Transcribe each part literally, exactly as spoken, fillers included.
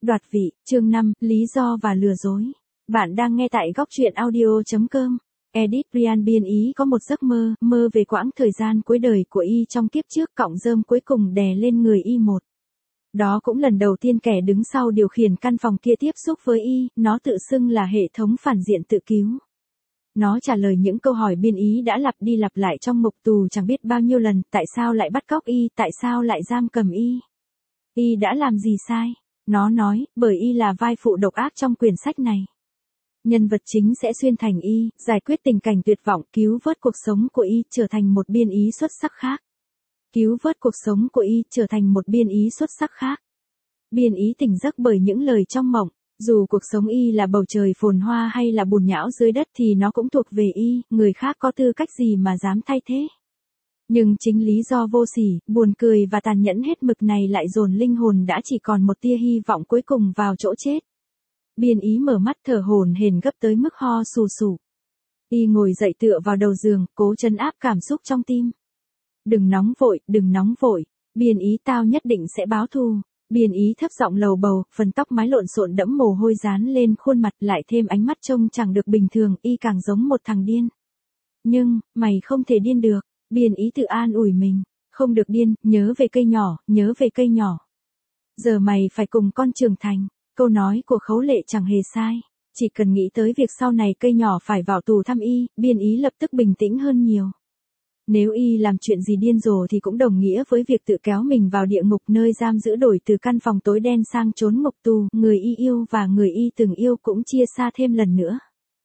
Đoạt vị, chương năm, lý do và lừa dối. Bạn đang nghe tại góc truyện audio chấm com. Edith Ryan Biên Ý có một giấc mơ, mơ về quãng thời gian cuối đời của y trong kiếp trước, cọng rơm cuối cùng đè lên người y một. Đó cũng lần đầu tiên kẻ đứng sau điều khiển căn phòng kia tiếp xúc với y, nó tự xưng là hệ thống phản diện tự cứu. Nó trả lời những câu hỏi Biên Ý đã lặp đi lặp lại trong ngục tù chẳng biết bao nhiêu lần, tại sao lại bắt cóc y, tại sao lại giam cầm y. Y đã làm gì sai? Nó nói, bởi y là vai phụ độc ác trong quyển sách này. Nhân vật chính sẽ xuyên thành y, giải quyết tình cảnh tuyệt vọng, cứu vớt cuộc sống của y, trở thành một Biên Ý xuất sắc khác. Cứu vớt cuộc sống của y, trở thành một Biên Ý xuất sắc khác. Biên Ý tỉnh giấc bởi những lời trong mộng. Dù cuộc sống y là bầu trời phồn hoa hay là bùn nhão dưới đất thì nó cũng thuộc về y, người khác có tư cách gì mà dám thay thế. Nhưng chính lý do vô sỉ, buồn cười và tàn nhẫn hết mực này lại dồn linh hồn đã chỉ còn một tia hy vọng cuối cùng vào chỗ chết. Biên Ý mở mắt thở hổn hển gấp tới mức ho sù sù. Y ngồi dậy tựa vào đầu giường, cố trấn áp cảm xúc trong tim. Đừng nóng vội, đừng nóng vội, Biên Ý tao nhất định sẽ báo thù. Biên Ý thấp giọng lầu bầu, phần tóc mái lộn xộn đẫm mồ hôi dán lên khuôn mặt, lại thêm ánh mắt trông chẳng được bình thường, y càng giống một thằng điên. Nhưng, mày không thể điên được, Biên Ý tự an ủi mình, không được điên, nhớ về cây nhỏ, nhớ về cây nhỏ. Giờ mày phải cùng con trưởng thành, câu nói của Khấu Lệ chẳng hề sai, chỉ cần nghĩ tới việc sau này cây nhỏ phải vào tù thăm y, Biên Ý lập tức bình tĩnh hơn nhiều. Nếu y làm chuyện gì điên rồ thì cũng đồng nghĩa với việc tự kéo mình vào địa ngục nơi giam giữ, đổi từ căn phòng tối đen sang chốn ngục tù, người y yêu và người y từng yêu cũng chia xa thêm lần nữa.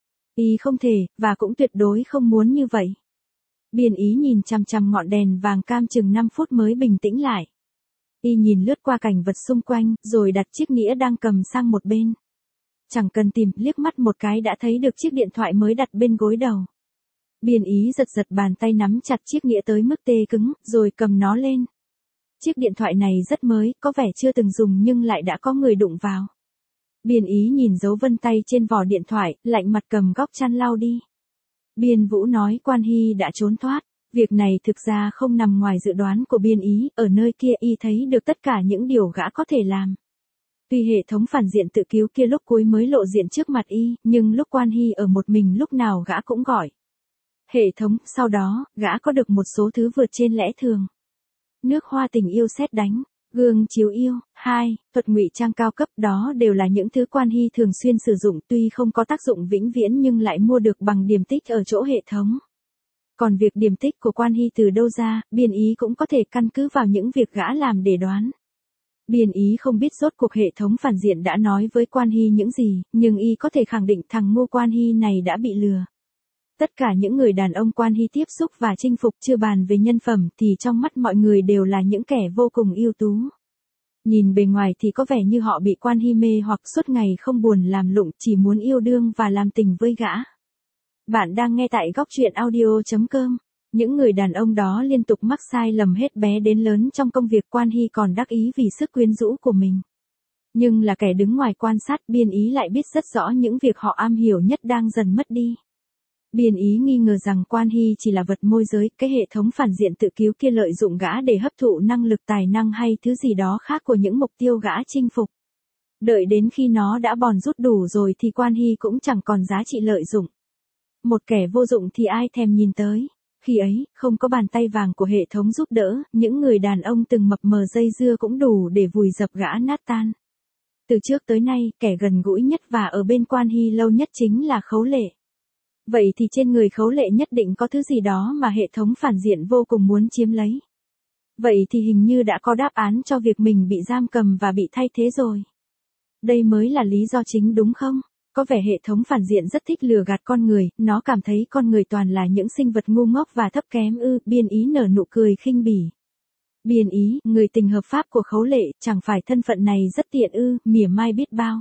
Y không thể, và cũng tuyệt đối không muốn như vậy. Biên Ý nhìn chằm chằm ngọn đèn vàng cam chừng năm phút mới bình tĩnh lại. Y nhìn lướt qua cảnh vật xung quanh, rồi đặt chiếc nĩa đang cầm sang một bên. Chẳng cần tìm, liếc mắt một cái đã thấy được chiếc điện thoại mới đặt bên gối đầu. Biên Ý giật giật bàn tay nắm chặt chiếc nĩa tới mức tê cứng, rồi cầm nó lên. Chiếc điện thoại này rất mới, có vẻ chưa từng dùng nhưng lại đã có người đụng vào. Biên Ý nhìn dấu vân tay trên vỏ điện thoại, lạnh mặt cầm góc chăn lau đi. Biên Vũ nói Quan Hy đã trốn thoát. Việc này thực ra không nằm ngoài dự đoán của Biên Ý, ở nơi kia y thấy được tất cả những điều gã có thể làm. Tuy hệ thống phản diện tự cứu kia lúc cuối mới lộ diện trước mặt y, nhưng lúc Quan Hy ở một mình lúc nào gã cũng gọi. Hệ thống, sau đó, gã có được một số thứ vượt trên lẽ thường. Nước hoa tình yêu sét đánh, gương chiếu yêu, hai, thuật ngụy trang cao cấp, đó đều là những thứ Quan Hy thường xuyên sử dụng, tuy không có tác dụng vĩnh viễn nhưng lại mua được bằng điểm tích ở chỗ hệ thống. Còn việc điểm tích của Quan Hy từ đâu ra, Biên Ý cũng có thể căn cứ vào những việc gã làm để đoán. Biên Ý không biết rốt cuộc hệ thống phản diện đã nói với Quan Hy những gì, nhưng y có thể khẳng định thằng ngu Quan Hy này đã bị lừa. Tất cả những người đàn ông Quan Hy tiếp xúc và chinh phục, chưa bàn về nhân phẩm, thì trong mắt mọi người đều là những kẻ vô cùng ưu tú. Nhìn bề ngoài thì có vẻ như họ bị Quan Hy mê hoặc suốt ngày không buồn làm lụng, chỉ muốn yêu đương và làm tình với gã. Bạn đang nghe tại góc truyện audio chấm com. Những người đàn ông đó liên tục mắc sai lầm hết bé đến lớn trong công việc. Quan Hy còn đắc ý vì sức quyến rũ của mình. Nhưng là kẻ đứng ngoài quan sát, Biên Ý lại biết rất rõ những việc họ am hiểu nhất đang dần mất đi. Biên Ý nghi ngờ rằng Quan Hy chỉ là vật môi giới, cái hệ thống phản diện tự cứu kia lợi dụng gã để hấp thụ năng lực, tài năng hay thứ gì đó khác của những mục tiêu gã chinh phục. Đợi đến khi nó đã bòn rút đủ rồi thì Quan Hy cũng chẳng còn giá trị lợi dụng. Một kẻ vô dụng thì ai thèm nhìn tới. Khi ấy, không có bàn tay vàng của hệ thống giúp đỡ, những người đàn ông từng mập mờ dây dưa cũng đủ để vùi dập gã nát tan. Từ trước tới nay, kẻ gần gũi nhất và ở bên Quan Hy lâu nhất chính là Khấu Lệ. Vậy thì trên người Khấu Lệ nhất định có thứ gì đó mà hệ thống phản diện vô cùng muốn chiếm lấy. Vậy thì hình như đã có đáp án cho việc mình bị giam cầm và bị thay thế rồi. Đây mới là lý do chính đúng không? Có vẻ hệ thống phản diện rất thích lừa gạt con người, nó cảm thấy con người toàn là những sinh vật ngu ngốc và thấp kém ư. Biên Ý nở nụ cười khinh bỉ. Biên Ý, người tình hợp pháp của Khấu Lệ, chẳng phải thân phận này rất tiện ư, mỉa mai biết bao.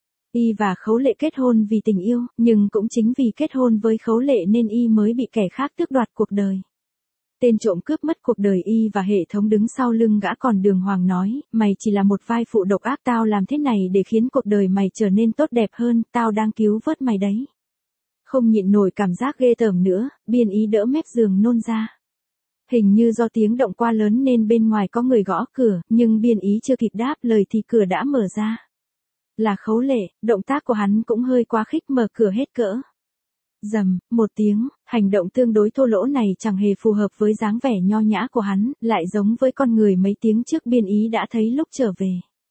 Y và Khấu Lệ kết hôn vì tình yêu, nhưng cũng chính vì kết hôn với Khấu Lệ nên y mới bị kẻ khác tước đoạt cuộc đời. Tên trộm cướp mất cuộc đời y và hệ thống đứng sau lưng gã còn đường hoàng nói, mày chỉ là một vai phụ độc ác, tao làm thế này để khiến cuộc đời mày trở nên tốt đẹp hơn, tao đang cứu vớt mày đấy. Không nhịn nổi cảm giác ghê tởm nữa, Biên Ý đỡ mép giường nôn ra. Hình như do tiếng động quá lớn nên bên ngoài có người gõ cửa, nhưng Biên Ý chưa kịp đáp lời thì cửa đã mở ra. Là Khấu Lệ, động tác của hắn cũng hơi quá khích, mở cửa hết cỡ. Rầm, một tiếng, hành động tương đối thô lỗ này chẳng hề phù hợp với dáng vẻ nho nhã của hắn, lại giống với con người mấy tiếng trước Biên Ý đã thấy lúc trở về.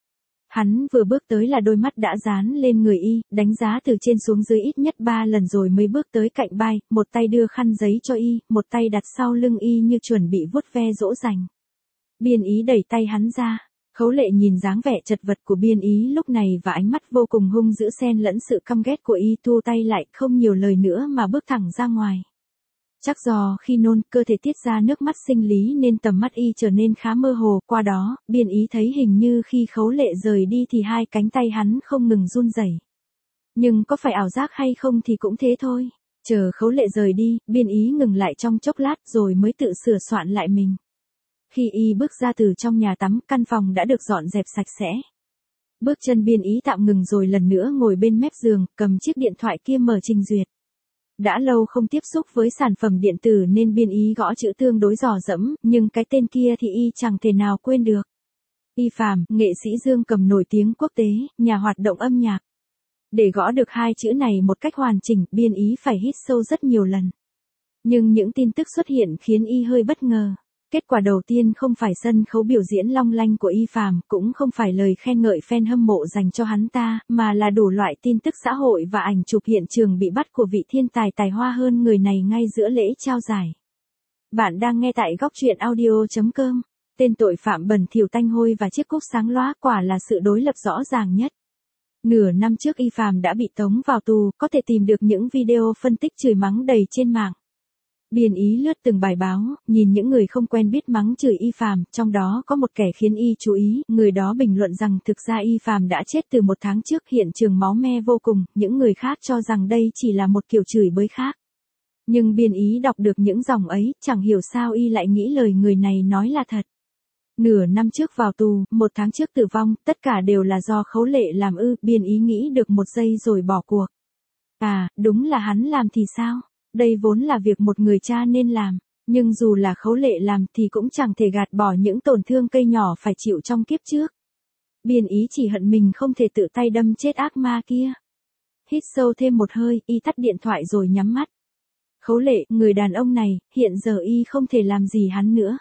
Hắn vừa bước tới là đôi mắt đã dán lên người y, đánh giá từ trên xuống dưới ít nhất ba lần rồi mới bước tới cạnh vai, một tay đưa khăn giấy cho y, một tay đặt sau lưng y như chuẩn bị vuốt ve dỗ dành. Biên Ý đẩy tay hắn ra. Khấu Lệ nhìn dáng vẻ chật vật của Biên Ý lúc này và ánh mắt vô cùng hung dữ xen lẫn sự căm ghét của y, thu tay lại, không nhiều lời nữa mà bước thẳng ra ngoài. Chắc do khi nôn, cơ thể tiết ra nước mắt sinh lý nên tầm mắt y trở nên khá mơ hồ, qua đó, Biên Ý thấy hình như khi Khấu Lệ rời đi thì hai cánh tay hắn không ngừng run rẩy. Nhưng có phải ảo giác hay không thì cũng thế thôi. Chờ Khấu Lệ rời đi, Biên Ý ngừng lại trong chốc lát rồi mới tự sửa soạn lại mình. Khi y bước ra từ trong nhà tắm, căn phòng đã được dọn dẹp sạch sẽ. Bước chân Biên Ý tạm ngừng rồi lần nữa ngồi bên mép giường, cầm chiếc điện thoại kia mở trình duyệt. Đã lâu không tiếp xúc với sản phẩm điện tử nên Biên Ý gõ chữ tương đối dò dẫm, nhưng cái tên kia thì y chẳng thể nào quên được. Y Phạm, nghệ sĩ dương cầm nổi tiếng quốc tế, nhà hoạt động âm nhạc. Để gõ được hai chữ này một cách hoàn chỉnh, Biên Ý phải hít sâu rất nhiều lần. Nhưng những tin tức xuất hiện khiến y hơi bất ngờ. Kết quả đầu tiên không phải sân khấu biểu diễn long lanh của Y Phạm, cũng không phải lời khen ngợi fan hâm mộ dành cho hắn ta, mà là đủ loại tin tức xã hội và ảnh chụp hiện trường bị bắt của vị thiên tài tài hoa hơn người này ngay giữa lễ trao giải. Bạn đang nghe tại góc truyện audio chấm com. Tên tội phạm bẩn thỉu tanh hôi và chiếc cúc sáng lóa quả là sự đối lập rõ ràng nhất. Nửa năm trước Y Phạm đã bị tống vào tù, có thể tìm được những video phân tích chửi mắng đầy trên mạng. Biên Ý lướt từng bài báo, nhìn những người không quen biết mắng chửi Y Phạm, trong đó có một kẻ khiến y chú ý, người đó bình luận rằng thực ra Y Phạm đã chết từ một tháng trước, hiện trường máu me vô cùng, những người khác cho rằng đây chỉ là một kiểu chửi bới khác. Nhưng Biên Ý đọc được những dòng ấy, chẳng hiểu sao y lại nghĩ lời người này nói là thật. Nửa năm trước vào tù, một tháng trước tử vong, tất cả đều là do Khấu Lệ làm ư, Biên Ý nghĩ được một giây rồi bỏ cuộc. À, đúng là hắn làm thì sao? Đây vốn là việc một người cha nên làm, nhưng dù là Khấu Lệ làm thì cũng chẳng thể gạt bỏ những tổn thương cây nhỏ phải chịu trong kiếp trước. Biên Ý chỉ hận mình không thể tự tay đâm chết ác ma kia. Hít sâu thêm một hơi, y tắt điện thoại rồi nhắm mắt. Khấu Lệ, người đàn ông này, hiện giờ y không thể làm gì hắn nữa.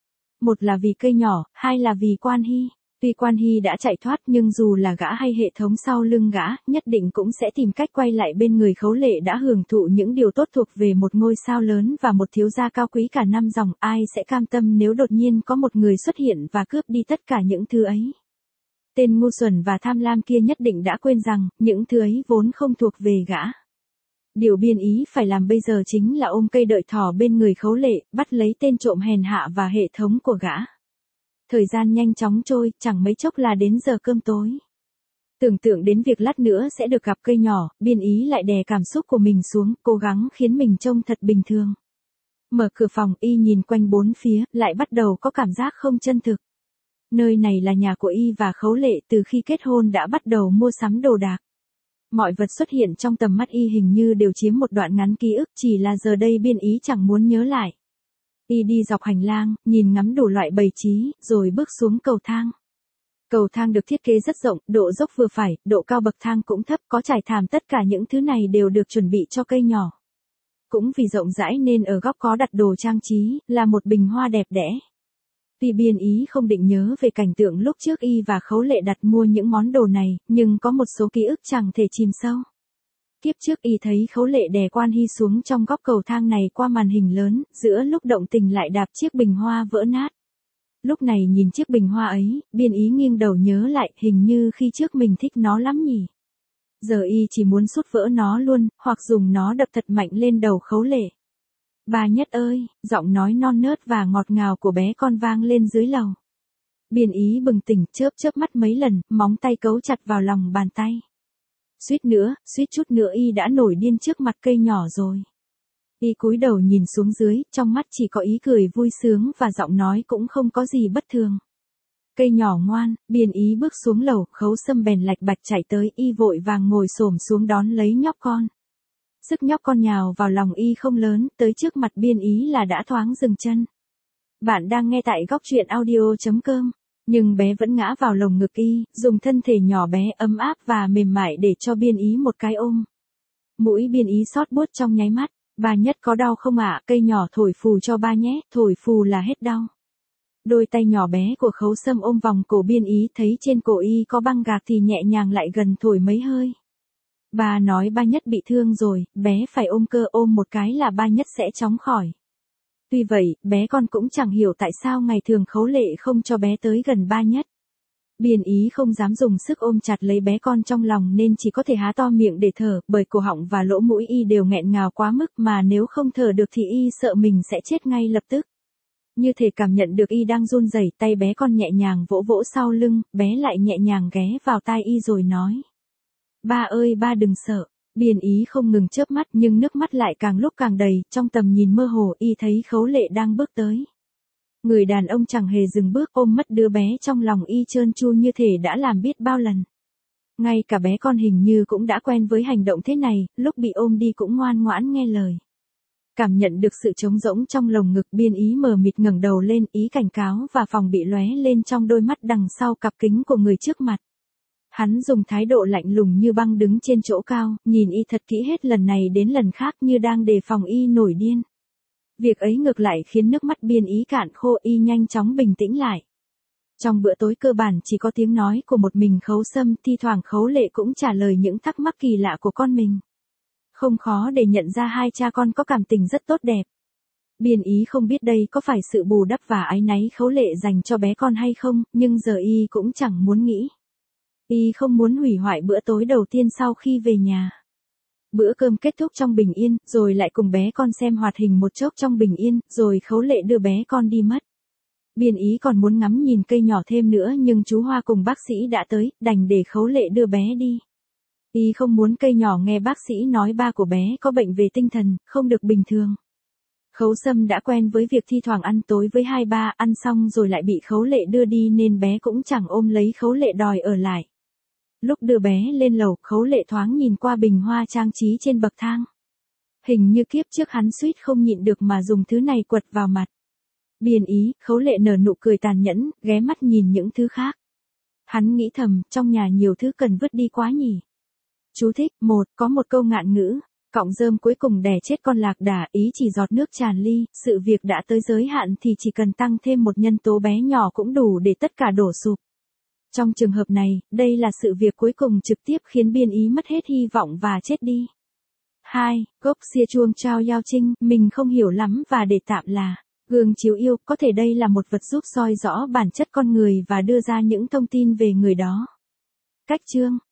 Một là vì cây nhỏ, hai là vì Quan Hy. Tuy Quan Hy đã chạy thoát nhưng dù là gã hay hệ thống sau lưng gã, nhất định cũng sẽ tìm cách quay lại bên người Khấu Lệ đã hưởng thụ những điều tốt thuộc về một ngôi sao lớn và một thiếu gia cao quý cả năm dòng. Ai sẽ cam tâm nếu đột nhiên có một người xuất hiện và cướp đi tất cả những thứ ấy. Tên ngu xuẩn và tham lam kia nhất định đã quên rằng, những thứ ấy vốn không thuộc về gã. Điều Biên Ý phải làm bây giờ chính là ôm cây đợi thỏ bên người Khấu Lệ, bắt lấy tên trộm hèn hạ và hệ thống của gã. Thời gian nhanh chóng trôi, chẳng mấy chốc là đến giờ cơm tối. Tưởng tượng đến việc lát nữa sẽ được gặp cây nhỏ, Biên Ý lại đè cảm xúc của mình xuống, cố gắng khiến mình trông thật bình thường. Mở cửa phòng, y nhìn quanh bốn phía, lại bắt đầu có cảm giác không chân thực. Nơi này là nhà của y và Khấu Lệ, từ khi kết hôn đã bắt đầu mua sắm đồ đạc. Mọi vật xuất hiện trong tầm mắt y hình như đều chiếm một đoạn ngắn ký ức, chỉ là giờ đây Biên Ý chẳng muốn nhớ lại. Y đi dọc hành lang, nhìn ngắm đủ loại bày trí, rồi bước xuống cầu thang. Cầu thang được thiết kế rất rộng, độ dốc vừa phải, độ cao bậc thang cũng thấp, có trải thảm, tất cả những thứ này đều được chuẩn bị cho cây nhỏ. Cũng vì rộng rãi nên ở góc có đặt đồ trang trí, là một bình hoa đẹp đẽ. Tuy Biên Ý không định nhớ về cảnh tượng lúc trước y và Khấu Lệ đặt mua những món đồ này, nhưng có một số ký ức chẳng thể chìm sâu. Kiếp trước y thấy Khấu Lệ đè Quan Hy xuống trong góc cầu thang này qua màn hình lớn, giữa lúc động tình lại đạp chiếc bình hoa vỡ nát. Lúc này nhìn chiếc bình hoa ấy, Biên Ý nghiêng đầu nhớ lại, hình như khi trước mình thích nó lắm nhỉ. Giờ y chỉ muốn sút vỡ nó luôn, hoặc dùng nó đập thật mạnh lên đầu Khấu Lệ. Bà Nhất ơi, giọng nói non nớt và ngọt ngào của bé con vang lên dưới lầu. Biên Ý bừng tỉnh, chớp chớp mắt mấy lần, móng tay cấu chặt vào lòng bàn tay. Suýt nữa, suýt chút nữa y đã nổi điên trước mặt cây nhỏ rồi. Y cúi đầu nhìn xuống dưới, trong mắt chỉ có ý cười vui sướng và giọng nói cũng không có gì bất thường. Cây nhỏ ngoan, Biên Ý bước xuống lầu, Khấu Sâm bèn lạch bạch chạy tới, y vội vàng ngồi xổm xuống đón lấy nhóc con. Sức nhóc con nhào vào lòng y không lớn, tới trước mặt Biên Ý là đã thoáng dừng chân. Bạn đang nghe tại góc truyện audio chấm com. Nhưng bé vẫn ngã vào lồng ngực y, dùng thân thể nhỏ bé ấm áp và mềm mại để cho Biên Ý một cái ôm. Mũi Biên Ý xót buốt trong nháy mắt. Ba Nhất có đau không ạ? Cây nhỏ thổi phù cho ba nhé, thổi phù là hết đau. Đôi tay nhỏ bé của Khấu Sâm ôm vòng cổ Biên Ý, thấy trên cổ y có băng gạc thì nhẹ nhàng lại gần thổi mấy hơi. Ba nói ba Nhất bị thương rồi, bé phải ôm cơ, ôm một cái là ba Nhất sẽ chóng khỏi. Tuy vậy, bé con cũng chẳng hiểu tại sao ngày thường Khấu Lệ không cho bé tới gần ba Nhất. Biên Ý không dám dùng sức ôm chặt lấy bé con trong lòng nên chỉ có thể há to miệng để thở, bởi cổ họng và lỗ mũi y đều nghẹn ngào quá mức mà nếu không thở được thì y sợ mình sẽ chết ngay lập tức. Như thể cảm nhận được y đang run rẩy, tay bé con nhẹ nhàng vỗ vỗ sau lưng, bé lại nhẹ nhàng ghé vào tai y rồi nói. Ba ơi ba đừng sợ. Biên Ý không ngừng chớp mắt nhưng nước mắt lại càng lúc càng đầy, trong tầm nhìn mơ hồ y thấy Khấu Lệ đang bước tới. Người đàn ông chẳng hề dừng bước, ôm mất đứa bé trong lòng y trơn tru như thể đã làm biết bao lần. Ngay cả bé con hình như cũng đã quen với hành động thế này, lúc bị ôm đi cũng ngoan ngoãn nghe lời. Cảm nhận được sự trống rỗng trong lồng ngực, Biên Ý mờ mịt ngẩng đầu lên, ý cảnh cáo và phòng bị lóe lên trong đôi mắt đằng sau cặp kính của người trước mặt. Hắn dùng thái độ lạnh lùng như băng đứng trên chỗ cao, nhìn y thật kỹ hết lần này đến lần khác như đang đề phòng y nổi điên. Việc ấy ngược lại khiến nước mắt Biên Ý cạn khô, y nhanh chóng bình tĩnh lại. Trong bữa tối cơ bản chỉ có tiếng nói của một mình Khấu Sâm, thi thoảng Khấu Lệ cũng trả lời những thắc mắc kỳ lạ của con mình. Không khó để nhận ra hai cha con có cảm tình rất tốt đẹp. Biên Ý không biết đây có phải sự bù đắp và áy náy Khấu Lệ dành cho bé con hay không, nhưng giờ y cũng chẳng muốn nghĩ. Y không muốn hủy hoại bữa tối đầu tiên sau khi về nhà. Bữa cơm kết thúc trong bình yên, rồi lại cùng bé con xem hoạt hình một chốc trong bình yên, rồi Khấu Lệ đưa bé con đi mất. Biên Ý còn muốn ngắm nhìn cây nhỏ thêm nữa nhưng chú Hoa cùng bác sĩ đã tới, đành để Khấu Lệ đưa bé đi. Y không muốn cây nhỏ nghe bác sĩ nói ba của bé có bệnh về tinh thần, không được bình thường. Khấu Sâm đã quen với việc thi thoảng ăn tối với hai ba, ăn xong rồi lại bị Khấu Lệ đưa đi nên bé cũng chẳng ôm lấy Khấu Lệ đòi ở lại. Lúc đưa bé lên lầu, Khấu Lệ thoáng nhìn qua bình hoa trang trí trên bậc thang. Hình như kiếp trước hắn suýt không nhịn được mà dùng thứ này quật vào mặt. Biên Ý, Khấu Lệ nở nụ cười tàn nhẫn, ghé mắt nhìn những thứ khác. Hắn nghĩ thầm, trong nhà nhiều thứ cần vứt đi quá nhỉ. Chú thích, một, có một câu ngạn ngữ, cọng rơm cuối cùng đè chết con lạc đà, ý chỉ giọt nước tràn ly, sự việc đã tới giới hạn thì chỉ cần tăng thêm một nhân tố bé nhỏ cũng đủ để tất cả đổ sụp. Trong trường hợp này, đây là sự việc cuối cùng trực tiếp khiến Biên Ý mất hết hy vọng và chết đi. hai. Gốc xia chuông trao Yao Trinh, mình không hiểu lắm và để tạm là gương chiếu yêu, có thể đây là một vật giúp soi rõ bản chất con người và đưa ra những thông tin về người đó. Cách chương